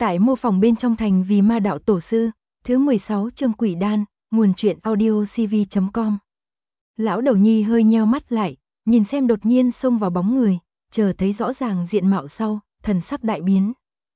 Tại mô phỏng bên trong thành vì ma đạo tổ sư, thứ 16 chương quỷ đan, nguồn truyện audio cv.com. Lão đầu nhi hơi nheo mắt lại, nhìn xem đột nhiên xông vào bóng người, chờ thấy rõ ràng diện mạo sau, thần sắc đại biến.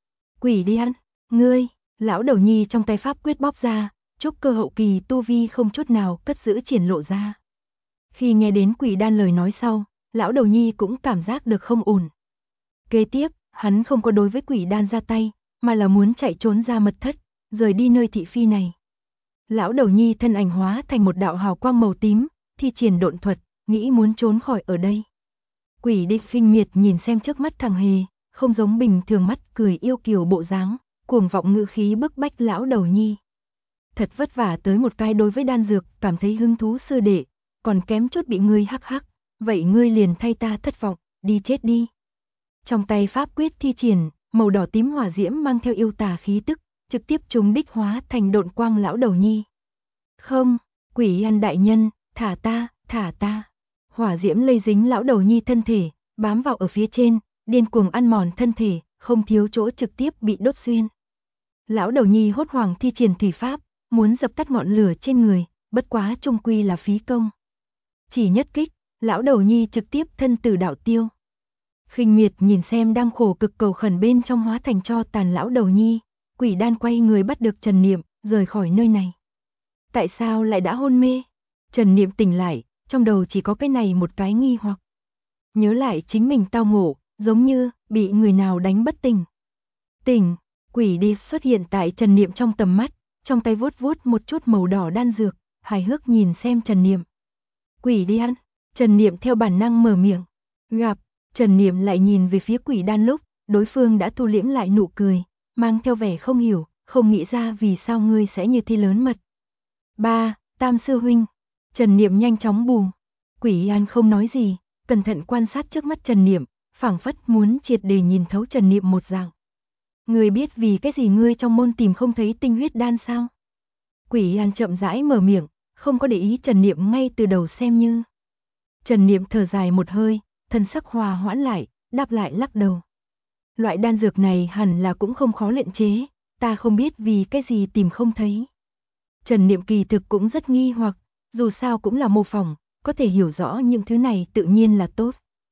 Quỷ đan, ngươi, lão đầu nhi trong tay pháp quyết bóp ra, trúc cơ hậu kỳ tu vi không chút nào cất giữ triển lộ ra. Khi nghe đến quỷ đan lời nói sau, lão đầu nhi cũng cảm giác được không ổn. Kế tiếp, hắn không có đối với quỷ đan ra tay, mà là muốn chạy trốn ra mật thất, rời đi nơi thị phi này. Lão đầu nhi thân ảnh hóa thành một đạo hào quang màu tím, thi triển độn thuật, nghĩ muốn trốn khỏi ở đây. Quỷ địch khinh miệt nhìn xem trước mắt thằng hề, không giống bình thường mắt cười yêu kiều bộ dáng, cuồng vọng ngữ khí bức bách lão đầu nhi. Thật vất vả tới một cái đối với đan dược, cảm thấy hứng thú sư đệ, còn kém chút bị ngươi hắc hắc, vậy ngươi liền thay ta thất vọng, đi chết đi. Trong tay pháp quyết thi triển, màu đỏ tím hỏa diễm mang theo yêu tà khí tức, trực tiếp trúng đích hóa thành độn quang lão đầu nhi. Không, quỷ ăn đại nhân, thả ta, thả ta. Hỏa diễm lây dính lão đầu nhi thân thể, bám vào ở phía trên, điên cuồng ăn mòn thân thể, không thiếu chỗ trực tiếp bị đốt xuyên. Lão đầu nhi hốt hoảng thi triển thủy pháp, muốn dập tắt ngọn lửa trên người, bất quá chung quy là phí công. Chỉ nhất kích, lão đầu nhi trực tiếp thân tử đạo tiêu. Khinh miệt nhìn xem đang khổ cực cầu khẩn bên trong hóa thành cho tàn lão đầu nhi, quỷ đan quay người bắt được Trần Niệm, rời khỏi nơi này. Tại sao lại đã hôn mê? Trần Niệm tỉnh lại, trong đầu chỉ có cái này một cái nghi hoặc. Nhớ lại chính mình tao ngộ, giống như bị người nào đánh bất tỉnh. Tỉnh, quỷ đi xuất hiện tại Trần Niệm trong tầm mắt, trong tay vuốt vuốt một chút màu đỏ đan dược, hài hước nhìn xem Trần Niệm. Quỷ đi ăn, Trần Niệm theo bản năng mở miệng. Gặp, Trần Niệm lại nhìn về phía quỷ đan lúc, đối phương đã thu liễm lại nụ cười, mang theo vẻ không hiểu, không nghĩ ra vì sao ngươi sẽ như thế lớn mật. Tam sư huynh. Trần Niệm nhanh chóng bù. Quỷ An không nói gì, cẩn thận quan sát trước mắt Trần Niệm, phảng phất muốn triệt để nhìn thấu Trần Niệm một dạng. Ngươi biết vì cái gì ngươi trong môn tìm không thấy tinh huyết đan sao? Quỷ An chậm rãi mở miệng, không có để ý Trần Niệm ngay từ đầu xem như. Trần Niệm thở dài một hơi, thân sắc hòa hoãn lại, đáp lại lắc đầu. Loại đan dược này hẳn là cũng không khó luyện chế, ta không biết vì cái gì tìm không thấy. Trần Niệm kỳ thực cũng rất nghi hoặc, dù sao cũng là mô phỏng, có thể hiểu rõ những thứ này tự nhiên là tốt.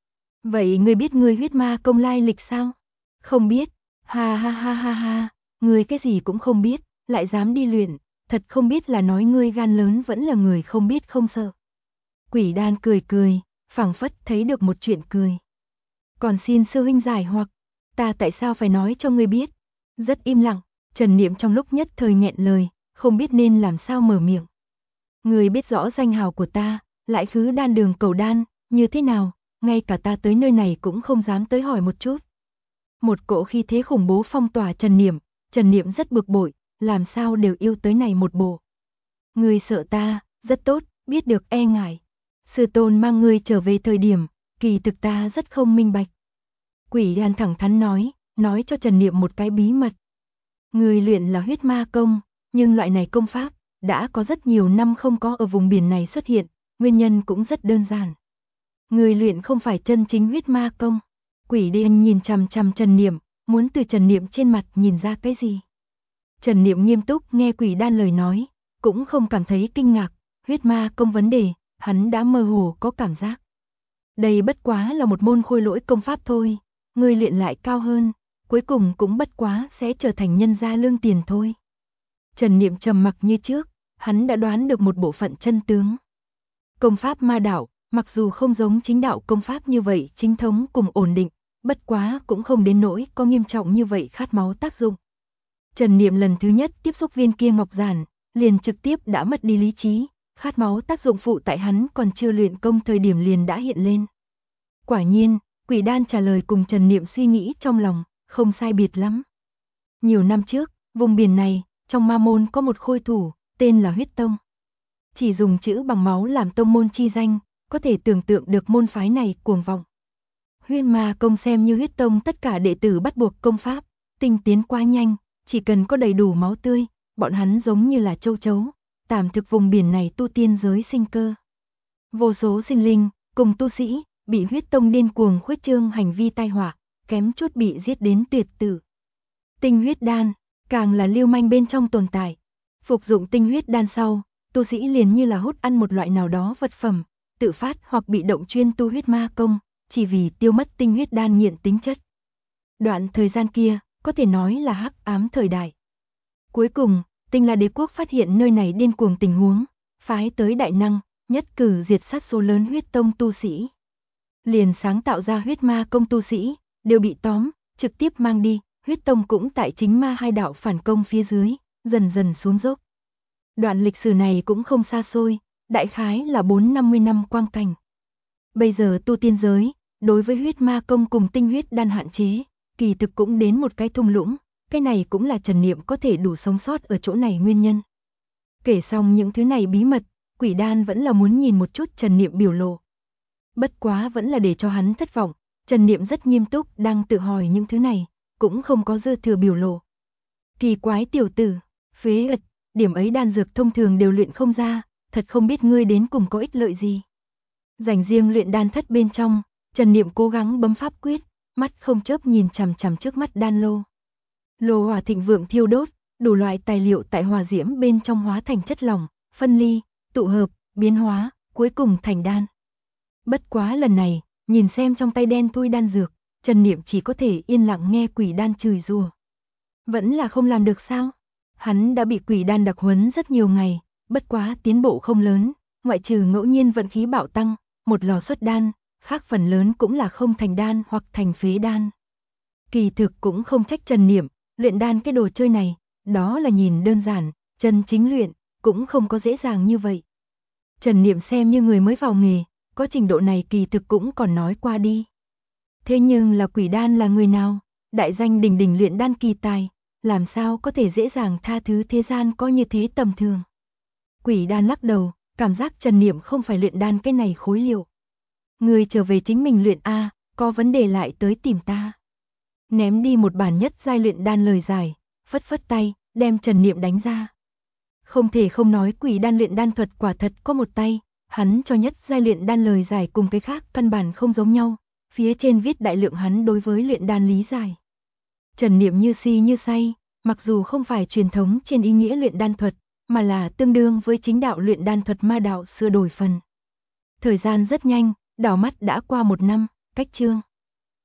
Vậy ngươi biết ngươi huyết ma công lai lịch sao? Không biết, ha ha ha ha ha, ngươi cái gì cũng không biết, lại dám đi luyện, thật không biết là nói ngươi gan lớn vẫn là người không biết không sợ. Quỷ đan cười cười, phảng phất thấy được một chuyện cười. Còn xin sư huynh giải hoặc, ta tại sao phải nói cho ngươi biết? Rất im lặng, Trần Niệm trong lúc nhất thời nghẹn lời, không biết nên làm sao mở miệng. Ngươi biết rõ danh hào của ta, lại khứ đan đường cầu đan, như thế nào, ngay cả ta tới nơi này cũng không dám tới hỏi một chút. Một cỗ khí thế khủng bố phong tỏa Trần Niệm rất bực bội, làm sao đều yêu tới này một bộ. Ngươi sợ ta, rất tốt, biết được e ngại. Sư tôn mang ngươi trở về thời điểm, kỳ thực ta rất không minh bạch. Quỷ đan thẳng thắn nói cho Trần Niệm một cái bí mật. Ngươi luyện là huyết ma công, nhưng loại này công pháp đã có rất nhiều năm không có ở vùng biển này xuất hiện, nguyên nhân cũng rất đơn giản. Ngươi luyện không phải chân chính huyết ma công. Quỷ đan nhìn chằm chằm Trần Niệm, muốn từ Trần Niệm trên mặt nhìn ra cái gì. Trần Niệm nghiêm túc nghe quỷ đan lời nói, cũng không cảm thấy kinh ngạc, huyết ma công vấn đề, hắn đã mơ hồ có cảm giác. Đây bất quá là một môn khôi lỗi công pháp thôi, ngươi luyện lại cao hơn, cuối cùng cũng bất quá sẽ trở thành nhân gia lương tiền thôi. Trần Niệm trầm mặc như trước, hắn đã đoán được một bộ phận chân tướng. Công pháp ma đạo, mặc dù không giống chính đạo công pháp như vậy chính thống cùng ổn định, bất quá cũng không đến nỗi có nghiêm trọng như vậy khát máu tác dụng. Trần Niệm lần thứ nhất tiếp xúc viên kia ngọc giản, liền trực tiếp đã mất đi lý trí, khát máu tác dụng phụ tại hắn còn chưa luyện công thời điểm liền đã hiện lên. Quả nhiên, quỷ đan trả lời cùng Trần Niệm suy nghĩ trong lòng, không sai biệt lắm. Nhiều năm trước, vùng biển này, trong ma môn có một khôi thủ, tên là Huyết Tông. Chỉ dùng chữ bằng máu làm tông môn chi danh, có thể tưởng tượng được môn phái này cuồng vọng. Huyết ma công xem như Huyết Tông tất cả đệ tử bắt buộc công pháp, tinh tiến quá nhanh, chỉ cần có đầy đủ máu tươi, bọn hắn giống như là châu chấu, tạm thực vùng biển này tu tiên giới sinh cơ. Vô số sinh linh, cùng tu sĩ, bị Huyết Tông điên cuồng khuếch trương hành vi tai họa, kém chút bị giết đến tuyệt tử. Tinh huyết đan, càng là lưu manh bên trong tồn tại. Phục dụng tinh huyết đan sau, tu sĩ liền như là hút ăn một loại nào đó vật phẩm, tự phát hoặc bị động chuyên tu huyết ma công, chỉ vì tiêu mất tinh huyết đan nghiện tính chất. Đoạn thời gian kia, có thể nói là hắc ám thời đại. Cuối cùng, Tinh La Đế quốc phát hiện nơi này điên cuồng tình huống, phái tới đại năng, nhất cử diệt sát số lớn huyết tông tu sĩ. Liền sáng tạo ra huyết ma công tu sĩ, đều bị tóm, trực tiếp mang đi, huyết tông cũng tại chính ma hai đạo phản công phía dưới, dần dần xuống dốc. Đoạn lịch sử này cũng không xa xôi, đại khái là 4-50 năm quang cảnh. Bây giờ tu tiên giới, đối với huyết ma công cùng tinh huyết đan hạn chế, kỳ thực cũng đến một cái thung lũng, cái này cũng là Trần Niệm có thể đủ sống sót ở chỗ này nguyên nhân. Kể xong những thứ này bí mật, Quỷ Đan vẫn là muốn nhìn một chút Trần Niệm biểu lộ. Bất quá vẫn là để cho hắn thất vọng, Trần Niệm rất nghiêm túc đang tự hỏi những thứ này, cũng không có dư thừa biểu lộ. Kỳ quái tiểu tử, phế ật, điểm ấy đan dược thông thường đều luyện không ra, thật không biết ngươi đến cùng có ích lợi gì. Dành riêng luyện đan thất bên trong, Trần Niệm cố gắng bấm pháp quyết, mắt không chớp nhìn chằm chằm trước mắt đan lô. Lô hỏa thịnh vượng thiêu đốt, đủ loại tài liệu tại hỏa diễm bên trong hóa thành chất lỏng, phân ly, tụ hợp, biến hóa, cuối cùng thành đan. Bất quá lần này, nhìn xem trong tay đen thui đan dược, Trần Niệm chỉ có thể yên lặng nghe Quỷ Đan chửi rủa. Vẫn là không làm được sao? Hắn đã bị Quỷ Đan đặc huấn rất nhiều ngày, bất quá tiến bộ không lớn, ngoại trừ ngẫu nhiên vận khí bạo tăng, một lò xuất đan, khác phần lớn cũng là không thành đan hoặc thành phế đan. Kỳ thực cũng không trách Trần Niệm, luyện đan cái đồ chơi này, đó là nhìn đơn giản, chân chính luyện, cũng không có dễ dàng như vậy. Trần Niệm xem như người mới vào nghề, có trình độ này kỳ thực cũng còn nói qua đi. Thế nhưng là Quỷ Đan là người nào? Đại danh đỉnh đỉnh luyện đan kỳ tài, làm sao có thể dễ dàng tha thứ thế gian có như thế tầm thường. Quỷ Đan lắc đầu, cảm giác Trần Niệm không phải luyện đan cái này khối liệu. Người trở về chính mình luyện a, có vấn đề lại tới tìm ta. Ném đi một bản nhất giai luyện đan lời giải, phất phất tay, đem Trần Niệm đánh ra. Không thể không nói Quỷ Đan luyện đan thuật quả thật có một tay, hắn cho nhất giai luyện đan lời giải cùng cái khác căn bản không giống nhau, phía trên viết đại lượng hắn đối với luyện đan lý giải. Trần Niệm như si như say, mặc dù không phải truyền thống trên ý nghĩa luyện đan thuật, mà là tương đương với chính đạo luyện đan thuật ma đạo sửa đổi phần. Thời gian rất nhanh, đảo mắt đã qua 1 năm, cách chương